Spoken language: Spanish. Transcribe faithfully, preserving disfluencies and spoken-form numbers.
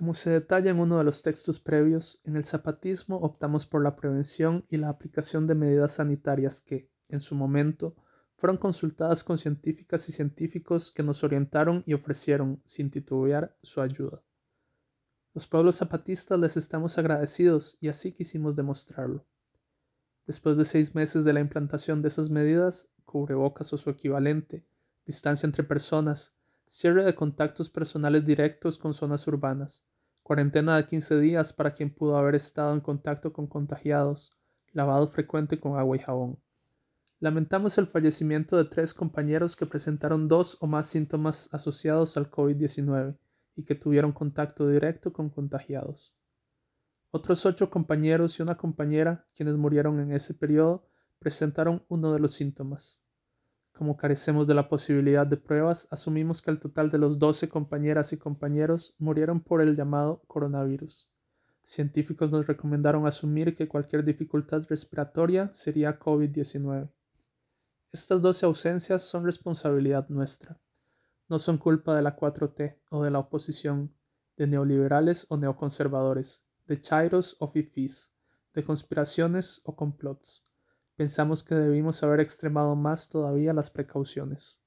Como se detalla en uno de los textos previos, en el zapatismo optamos por la prevención y la aplicación de medidas sanitarias que, en su momento, fueron consultadas con científicas y científicos que nos orientaron y ofrecieron, sin titubear, su ayuda. Los pueblos zapatistas les estamos agradecidos y así quisimos demostrarlo. Después de seis meses de la implantación de esas medidas, cubrebocas o su equivalente, distancia entre personas, cierre de contactos personales directos con zonas urbanas, cuarentena de quince días para quien pudo haber estado en contacto con contagiados, lavado frecuente con agua y jabón. Lamentamos el fallecimiento de tres compañeros que presentaron dos o más síntomas asociados al COVID diecinueve y que tuvieron contacto directo con contagiados. Otros ocho compañeros y una compañera, quienes murieron en ese periodo, presentaron uno de los síntomas. Como carecemos de la posibilidad de pruebas, asumimos que el total de los doce compañeras y compañeros murieron por el llamado coronavirus. Científicos nos recomendaron asumir que cualquier dificultad respiratoria sería COVID diecinueve. Estas doce ausencias son responsabilidad nuestra. No son culpa de la cuatro T o de la oposición, de neoliberales o neoconservadores, de chairos o fifís, de conspiraciones o complots. Pensamos que debimos haber extremado más todavía las precauciones.